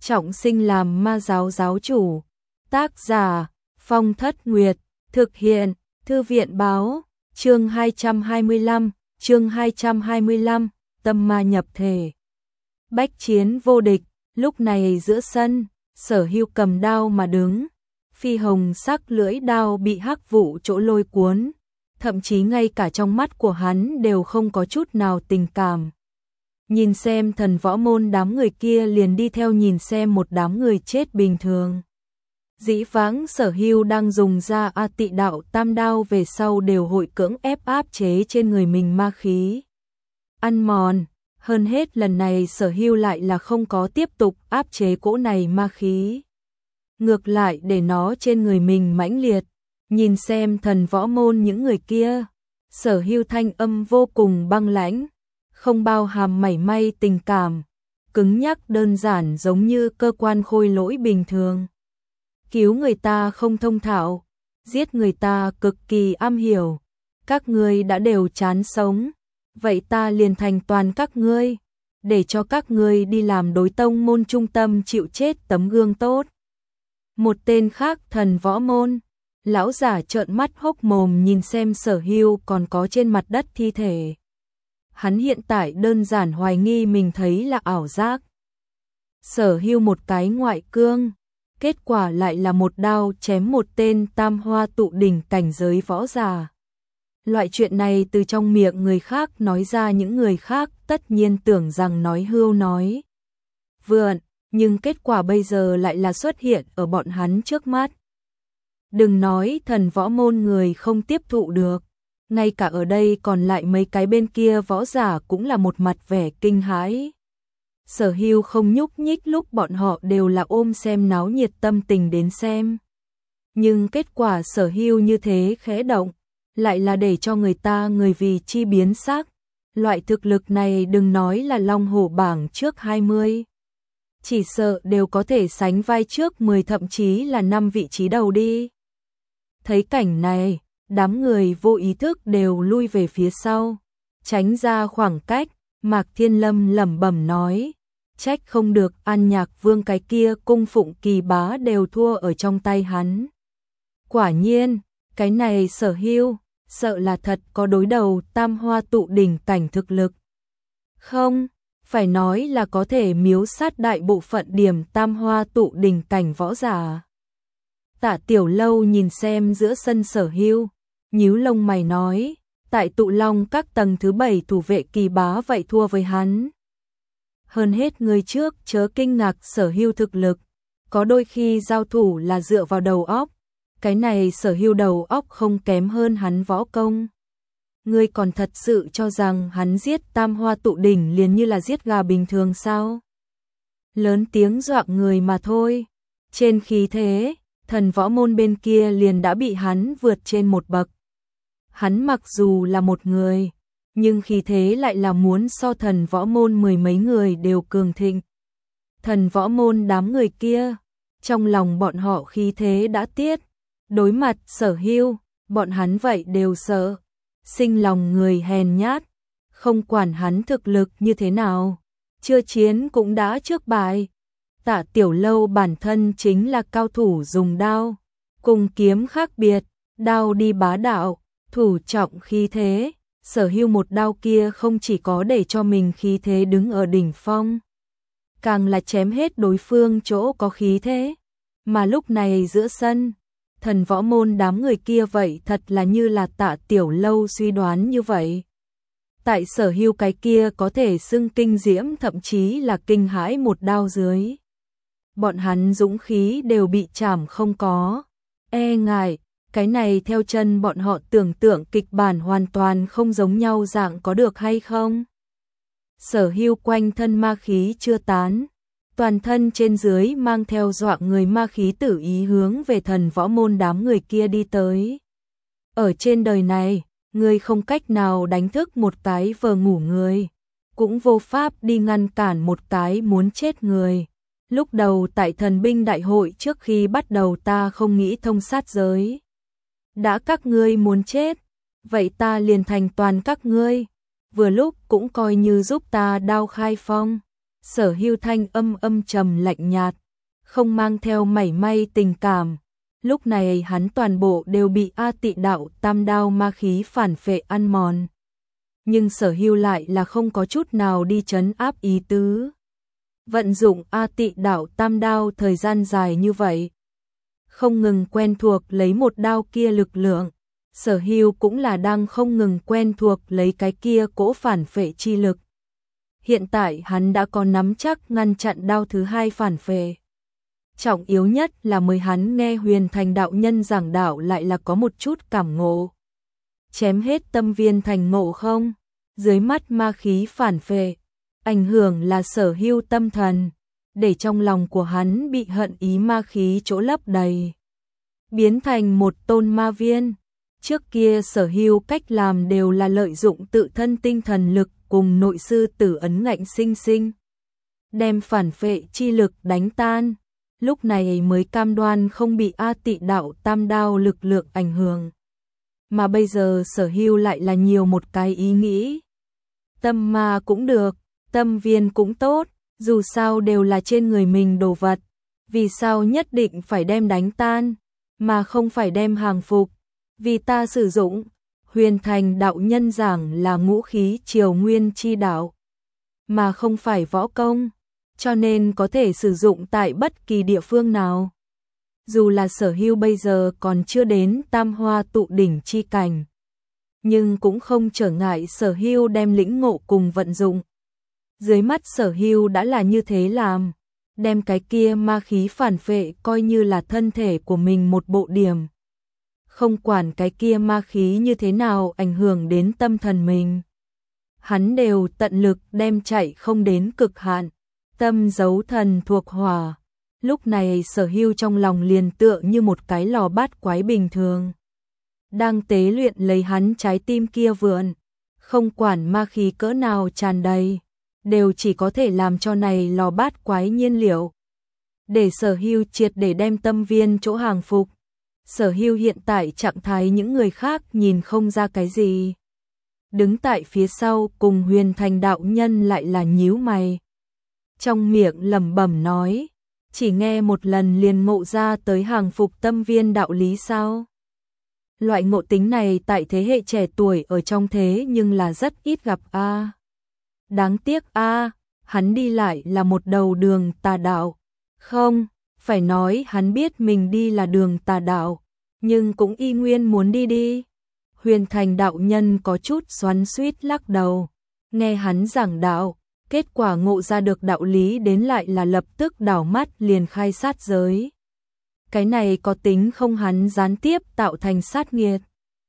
trọng sinh làm ma giáo giáo chủ. Tác giả Phong Thất Nguyệt. Thực hiện Thư viện Báo. Chương 225, tâm ma nhập thể. Bách chiến vô địch. Lúc này giữa sân, Sở Hưu cầm đao mà đứng. Phi hồng sắc lưỡi đao bị hắc vụ chỗ lôi cuốn. Thậm chí ngay cả trong mắt của hắn đều không có chút nào tình cảm. Nhìn xem thần võ môn đám người kia liền đi theo nhìn xem một đám người chết bình thường. Dĩ vãng Sở Hưu đang dùng ra A Tị Đạo Tam Đao về sau đều hội cưỡng ép áp chế trên người mình ma khí. Ăn mòn, hơn hết lần này Sở Hưu lại là không có tiếp tục áp chế cỗ này ma khí. Ngược lại để nó trên người mình mãnh liệt, nhìn xem thần võ môn những người kia. Sở Hưu thanh âm vô cùng băng lãnh, không bao hàm mảy may tình cảm, cứng nhắc đơn giản giống như cơ quan khôi lỗi bình thường. Cứu người ta không thông thạo, giết người ta cực kỳ am hiểu. Các ngươi đã đều chán sống, vậy ta liền thành toàn các ngươi, để cho các ngươi đi làm đối tông môn trung tâm chịu chết tấm gương tốt. Một tên khác thần võ môn, lão giả trợn mắt hốc mồm nhìn xem Sở Hưu còn có trên mặt đất thi thể. Hắn hiện tại đơn giản hoài nghi mình thấy là ảo giác. Sở Hưu một cái ngoại cương, kết quả lại là một đao chém một tên tam hoa tụ đỉnh cảnh giới võ giả. Loại chuyện này từ trong miệng người khác nói ra, những người khác tất nhiên tưởng rằng nói hưu nói vượn, nhưng kết quả bây giờ lại là xuất hiện ở bọn hắn trước mắt. Đừng nói thần võ môn người không tiếp thụ được, ngay cả ở đây còn lại mấy cái bên kia võ giả cũng là một mặt vẻ kinh hãi. Sở Hưu không nhúc nhích lúc bọn họ đều là ôm xem náo nhiệt tâm tình đến xem. Nhưng kết quả Sở Hưu như thế khẽ động, lại là để cho người ta người vì chi biến sắc. Loại thực lực này đừng nói là long hổ bảng trước 20. Chỉ sợ đều có thể sánh vai trước 10 thậm chí là 5 vị trí đầu đi. Thấy cảnh này, đám người vô ý thức đều lui về phía sau, tránh ra khoảng cách. Mạc Thiên Lâm lẩm bẩm nói, trách không được An Nhạc Vương cái kia cung phụng kỳ bá đều thua ở trong tay hắn. Quả nhiên, cái này Sở Hưu, sợ là thật có đối đầu tam hoa tụ đỉnh cảnh thực lực. Không, phải nói là có thể miếu sát đại bộ phận điểm tam hoa tụ đỉnh cảnh võ giả. Tạ Tiểu Lâu nhìn xem giữa sân Sở Hưu, nhíu lông mày nói, tại Tụ Long các tầng thứ 7 thủ vệ kỳ bá vậy thua với hắn. Hơn hết người trước chớ kinh ngạc Sở Hưu thực lực, có đôi khi giao thủ là dựa vào đầu óc, cái này Sở Hưu đầu óc không kém hơn hắn võ công. Ngươi còn thật sự cho rằng hắn giết tam hoa tụ đỉnh liền như là giết gà bình thường sao? Lớn tiếng dọa người mà thôi. Trên khí thế, thần võ môn bên kia liền đã bị hắn vượt trên một bậc. Hắn mặc dù là một người, nhưng khí thế lại là muốn so thần võ môn mười mấy người đều cường thịnh. Thần võ môn đám người kia, trong lòng bọn họ khí thế đã tiết, đối mặt Sở Hưu, bọn hắn vậy đều sợ, sinh lòng người hèn nhát, không quản hắn thực lực như thế nào, chưa chiến cũng đã trước bài. Tạ Tiểu Lâu bản thân chính là cao thủ dùng đao, cùng kiếm khác biệt, đao đi bá đạo, thủ trọng khí thế. Sở Hưu một đao kia không chỉ có để cho mình khí thế đứng ở đỉnh phong, càng là chém hết đối phương chỗ có khí thế. Mà lúc này giữa sân, thần võ môn đám người kia vậy thật là như là Tạ Tiểu Lâu suy đoán như vậy. Tại Sở Hưu cái kia có thể xưng kinh diễm thậm chí là kinh hãi một đao dưới. Bọn hắn dũng khí đều bị chảm không có. E ngại, cái này theo chân bọn họ tưởng tượng kịch bản hoàn toàn không giống nhau dạng có được hay không? Sở Hưu quanh thân ma khí chưa tán, toàn thân trên dưới mang theo dọa người ma khí tử ý hướng về thần võ môn đám người kia đi tới. Ở trên đời này, người không cách nào đánh thức một cái vờ ngủ người, cũng vô pháp đi ngăn cản một cái muốn chết người. Lúc đầu tại thần binh đại hội trước khi bắt đầu ta không nghĩ thông sát giới. Đã các ngươi muốn chết, vậy ta liền thành toàn các ngươi, vừa lúc cũng coi như giúp ta đao khai phong. Sở Hưu thanh âm trầm lạnh nhạt, không mang theo mảy may tình cảm. Lúc này hắn toàn bộ đều bị A Tị đạo tam đao ma khí phản phệ ăn mòn. Nhưng Sở Hưu lại là không có chút nào đi trấn áp ý tứ. Vận dụng A Tị đạo tam đao thời gian dài như vậy, không ngừng quen thuộc lấy một đao kia lực lượng, Sở Hưu cũng là đang không ngừng quen thuộc lấy cái kia cỗ phản phệ chi lực. Hiện tại hắn đã có nắm chắc ngăn chặn đao thứ hai phản phệ. Trọng yếu nhất là mới hắn nghe Huyền Thành đạo nhân giảng đạo lại là có một chút cảm ngộ. Chém hết tâm viên thành ngộ không? Dưới mắt ma khí phản phệ, ảnh hưởng là Sở Hưu tâm thần, để trong lòng của hắn bị hận ý ma khí chỗ lấp đầy, biến thành một tôn ma viên. Trước kia Sở Hưu cách làm đều là lợi dụng tự thân tinh thần lực cùng nội sư tử ấn ngạnh sinh sinh đem phản phệ chi lực đánh tan, lúc này mới cam đoan không bị A Tị đạo tam đao lực lượng ảnh hưởng. Mà bây giờ Sở Hưu lại là nhiều một cái ý nghĩ. Tâm ma cũng được, tâm viên cũng tốt, dù sao đều là trên người mình đồ vật, vì sao nhất định phải đem đánh tan, mà không phải đem hàng phục, vì ta sử dụng. Huyền Thành đạo nhân giảng là ngũ khí triều nguyên chi đạo, mà không phải võ công, cho nên có thể sử dụng tại bất kỳ địa phương nào. Dù là Sở Hưu bây giờ còn chưa đến tam hoa tụ đỉnh chi cảnh, nhưng cũng không trở ngại Sở Hưu đem lĩnh ngộ cùng vận dụng. Dưới mắt Sở Hưu đã là như thế làm, đem cái kia ma khí phản phệ coi như là thân thể của mình một bộ điểm. Không quản cái kia ma khí như thế nào ảnh hưởng đến tâm thần mình, hắn đều tận lực đem chạy không đến cực hạn. Tâm dấu thần thuộc hỏa, lúc này Sở Hưu trong lòng liền tựa như một cái lò bát quái bình thường, đang tế luyện lấy hắn trái tim kia vượn. Không quản ma khí cỡ nào tràn đầy, đều chỉ có thể làm cho này lò bát quái nhiên liệu, để Sở Hưu triệt để đem tâm viên chỗ hàng phục. Sở Hưu hiện tại trạng thái những người khác nhìn không ra cái gì. Đứng tại phía sau cùng Huyền Thành đạo nhân lại là nhíu mày, trong miệng lẩm bẩm nói, chỉ nghe một lần liền ngộ ra tới hàng phục tâm viên đạo lý sao? Loại ngộ tính này tại thế hệ trẻ tuổi ở trong thế nhưng là rất ít gặp a. Đáng tiếc a, hắn đi lại là một đầu đường tà đạo. Không, phải nói hắn biết mình đi là đường tà đạo, nhưng cũng y nguyên muốn đi. Huyền Thành đạo nhân có chút xoắn xuýt lắc đầu, nghe hắn giảng đạo, kết quả ngộ ra được đạo lý đến lại là lập tức đảo mắt liền khai sát giới. Cái này có tính không hắn gián tiếp tạo thành sát nghiệt.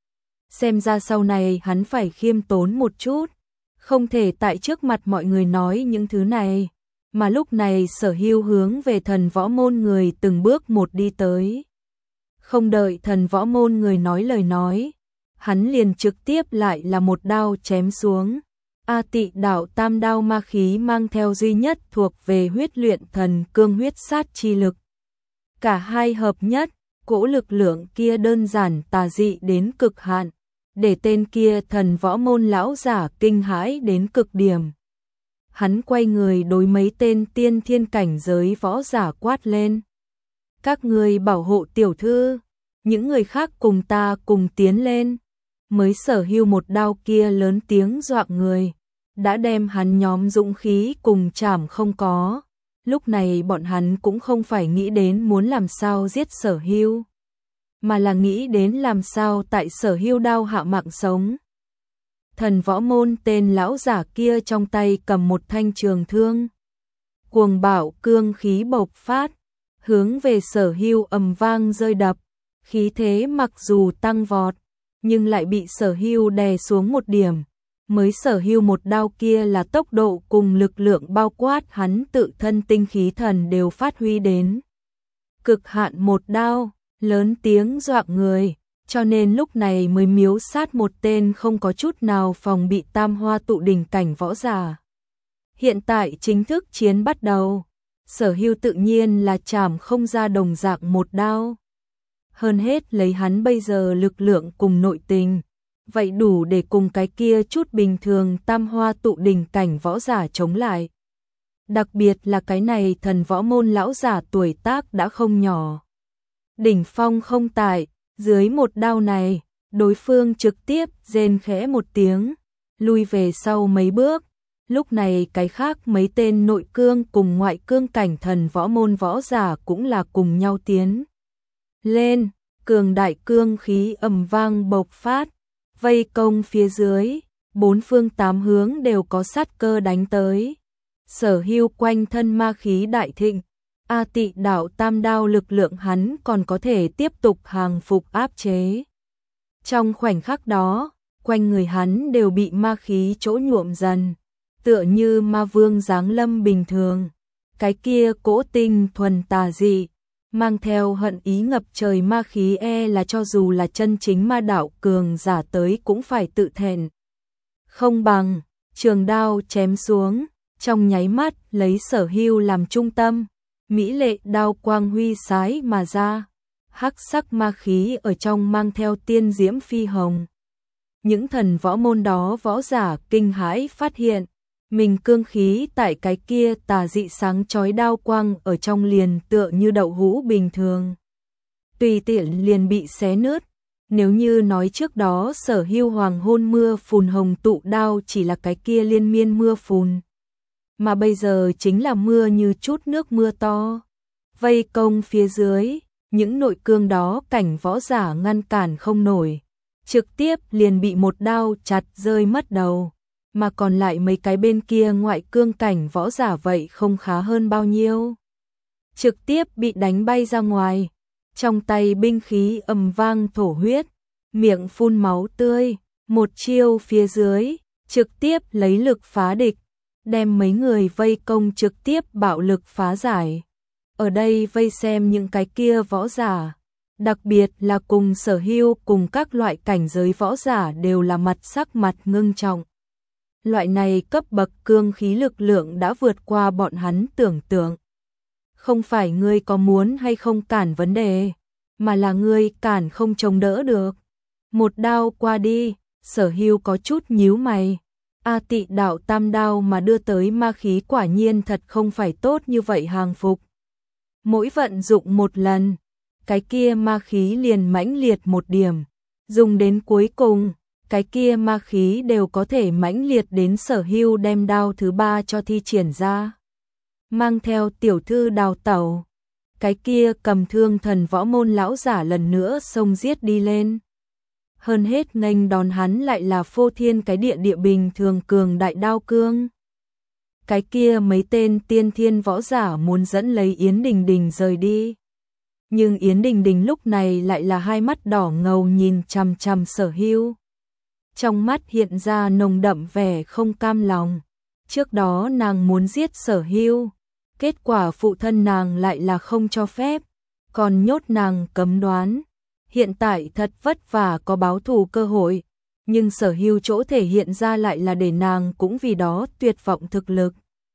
Xem ra sau này hắn phải khiêm tốn một chút, không thể tại trước mặt mọi người nói những thứ này. Mà lúc này Sở Hưu hướng về thần võ môn người từng bước một đi tới. Không đợi thần võ môn người nói lời nói, hắn liền trực tiếp lại là một đao chém xuống. A Tị đạo tam đao ma khí mang theo duy nhất thuộc về huyết luyện thần cương huyết sát chi lực. Cả hai hợp nhất, cỗ lực lượng kia đơn giản tà dị đến cực hạn, để tên kia thần võ môn lão giả kinh hãi đến cực điểm. Hắn quay người đối mấy tên tiên thiên cảnh giới võ giả quát lên. Các người bảo hộ tiểu thư, những người khác cùng ta cùng tiến lên. Mới Sở Hưu một đao kia lớn tiếng dọa người, đã đem hắn nhóm dũng khí cùng chảm không có. Lúc này bọn hắn cũng không phải nghĩ đến muốn làm sao giết Sở Hưu, mà là nghĩ đến làm sao tại Sở Hưu đao hạ mạng sống. Thần võ môn tên lão giả kia trong tay cầm một thanh trường thương, cuồng bạo cương khí bộc phát, hướng về Sở Hưu ầm vang rơi đập. Khí thế mặc dù tăng vọt, nhưng lại bị Sở Hưu đè xuống một điểm. Mới Sở Hưu một đao kia là tốc độ cùng lực lượng bao quát hắn tự thân tinh khí thần đều phát huy đến cực hạn, một đao lớn tiếng dọa người, cho nên lúc này mới miếu sát một tên không có chút nào phòng bị tam hoa tụ đỉnh cảnh võ giả. Hiện tại chính thức chiến bắt đầu, Sở Hưu tự nhiên là chảm không ra đồng dạng một đao. Hơn hết lấy hắn bây giờ lực lượng cùng nội tình, vậy đủ để cùng cái kia chút bình thường tam hoa tụ đỉnh cảnh võ giả chống lại. Đặc biệt là cái này thần võ môn lão giả tuổi tác đã không nhỏ. Đỉnh phong không tại, dưới một đao này, đối phương trực tiếp rên khẽ một tiếng, lui về sau mấy bước. Lúc này cái khác mấy tên nội cương cùng ngoại cương cảnh thần võ môn võ giả cũng là cùng nhau tiến lên, cường đại cương khí ầm vang bộc phát, vây công phía dưới, bốn phương tám hướng đều có sát cơ đánh tới. Sở Hưu quanh thân ma khí đại thịnh, A Tị đạo tam đao lực lượng hắn còn có thể tiếp tục hàng phục áp chế. Trong khoảnh khắc đó, quanh người hắn đều bị ma khí chỗ nhuộm dần, tựa như ma vương giáng lâm bình thường. Cái kia cỗ tinh thuần tà dị, mang theo hận ý ngập trời ma khí là cho dù là chân chính ma đạo cường giả tới cũng phải tự thẹn. Không bằng, trường đao chém xuống, trong nháy mắt lấy Sở Hưu làm trung tâm, mỹ lệ đao quang huy sái mà ra, hắc sắc ma khí ở trong mang theo tiên diễm phi hồng. Những thần võ môn đó võ giả kinh hãi phát hiện, mình cương khí tại cái kia tà dị sáng chói đao quang ở trong liền tựa như đậu hũ bình thường. Tùy tiện liền bị xé nứt. Nếu như nói trước đó Sở Hưu hoàng hôn mưa phùn hồng tụ đao chỉ là cái kia liên miên mưa phùn, mà bây giờ chính là mưa như chút nước mưa to. Vây công phía dưới, những nội cương đó cảnh võ giả ngăn cản không nổi, trực tiếp liền bị một đao chặt rơi mất đầu, mà còn lại mấy cái bên kia ngoại cương cảnh võ giả vậy không khá hơn bao nhiêu. Trực tiếp bị đánh bay ra ngoài, trong tay binh khí ầm vang thổ huyết, miệng phun máu tươi, một chiêu phía dưới, trực tiếp lấy lực phá địch, đem mấy người vây công trực tiếp bạo lực phá giải. Ở đây vây xem những cái kia võ giả, đặc biệt là cùng Sở Hưu cùng các loại cảnh giới võ giả đều là sắc mặt ngưng trọng. Loại này cấp bậc cương khí lực lượng đã vượt qua bọn hắn tưởng tượng. Không phải ngươi có muốn hay không cản vấn đề, mà là ngươi cản không chống đỡ được. Một đao qua đi, Sở Hưu có chút nhíu mày. A Tị đạo tam đao mà đưa tới ma khí quả nhiên thật không phải tốt như vậy hàng phục. Mỗi vận dụng một lần, cái kia ma khí liền mãnh liệt một điểm, dùng đến cuối cùng, cái kia ma khí đều có thể mãnh liệt đến Sở Hưu đem đao thứ ba cho thi triển ra. Mang theo tiểu thư đào tẩu, cái kia cầm thương thần võ môn lão giả lần nữa xông giết đi lên. Hơn hết nghênh đón hắn lại là phô thiên cái địa bình thường cường đại đao cương. Cái kia mấy tên tiên thiên võ giả muốn dẫn lấy Yến Đình Đình rời đi. Nhưng Yến Đình Đình lúc này lại là hai mắt đỏ ngầu nhìn chằm chằm Sở Hưu. Trong mắt hiện ra nồng đậm vẻ không cam lòng. Trước đó nàng muốn giết Sở Hưu, kết quả phụ thân nàng lại là không cho phép, còn nhốt nàng cấm đoán. Hiện tại thật vất vả có báo thù cơ hội, nhưng Sở Hưu chỗ thể hiện ra lại là để nàng cũng vì đó tuyệt vọng thực lực.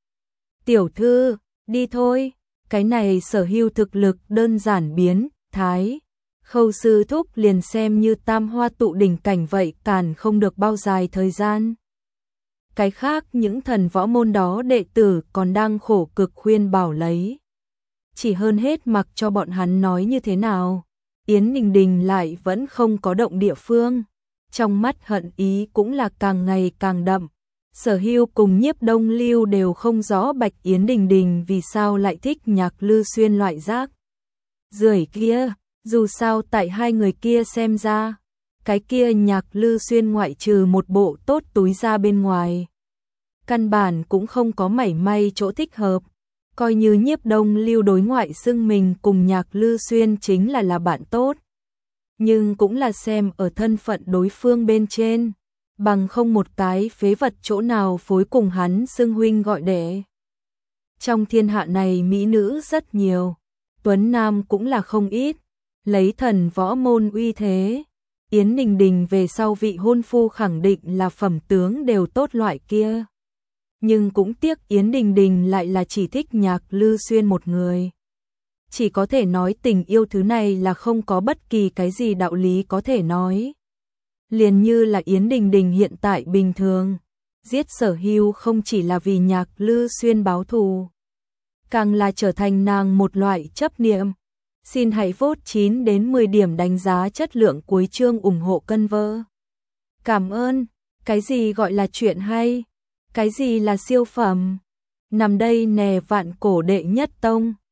Tiểu thư, đi thôi, cái này Sở Hưu thực lực đơn giản biến, thái. Khâu sư thúc liền xem như tam hoa tụ đỉnh cảnh vậy càn không được bao dài thời gian. Cái khác những thần võ môn đó đệ tử còn đang khổ cực khuyên bảo lấy. Chỉ hơn hết mặc cho bọn hắn nói như thế nào. Yến Đình Đình lại vẫn không có động địa phương, trong mắt hận ý cũng là càng ngày càng đậm. Sở Hưu cùng Nhiếp Đông Lưu đều không rõ Bạch Yến Đình Đình vì sao lại thích Nhạc Lư Xuyên loại rác rưởi kia, dù sao tại hai người kia xem ra, cái kia Nhạc Lư Xuyên ngoại trừ một bộ tốt túi ra bên ngoài, căn bản cũng không có mảy may chỗ thích hợp. Coi như Nhiếp Đông Lưu đối ngoại xưng mình cùng Nhạc Lư Xuyên chính là bạn tốt, nhưng cũng là xem ở thân phận đối phương bên trên, bằng không một cái phế vật chỗ nào phối cùng hắn xưng huynh gọi đệ. Trong thiên hạ này mỹ nữ rất nhiều, tuấn nam cũng là không ít, lấy thần võ môn uy thế, Yến Đình Đình về sau vị hôn phu khẳng định là phẩm tướng đều tốt loại kia. Nhưng cũng tiếc Yến Đình Đình lại là chỉ thích Nhạc Lư Xuyên một người. Chỉ có thể nói tình yêu thứ này là không có bất kỳ cái gì đạo lý có thể nói. Liền như là Yến Đình Đình hiện tại bình thường, giết Sở Hưu không chỉ là vì Nhạc Lư Xuyên báo thù, càng là trở thành nàng một loại chấp niệm. Xin hãy vote 9 đến 10 điểm đánh giá chất lượng cuối chương ủng hộ cân vơ. Cảm ơn. Cái gì gọi là chuyện hay? Cái gì là siêu phẩm? Nằm đây nè vạn cổ đệ nhất tông.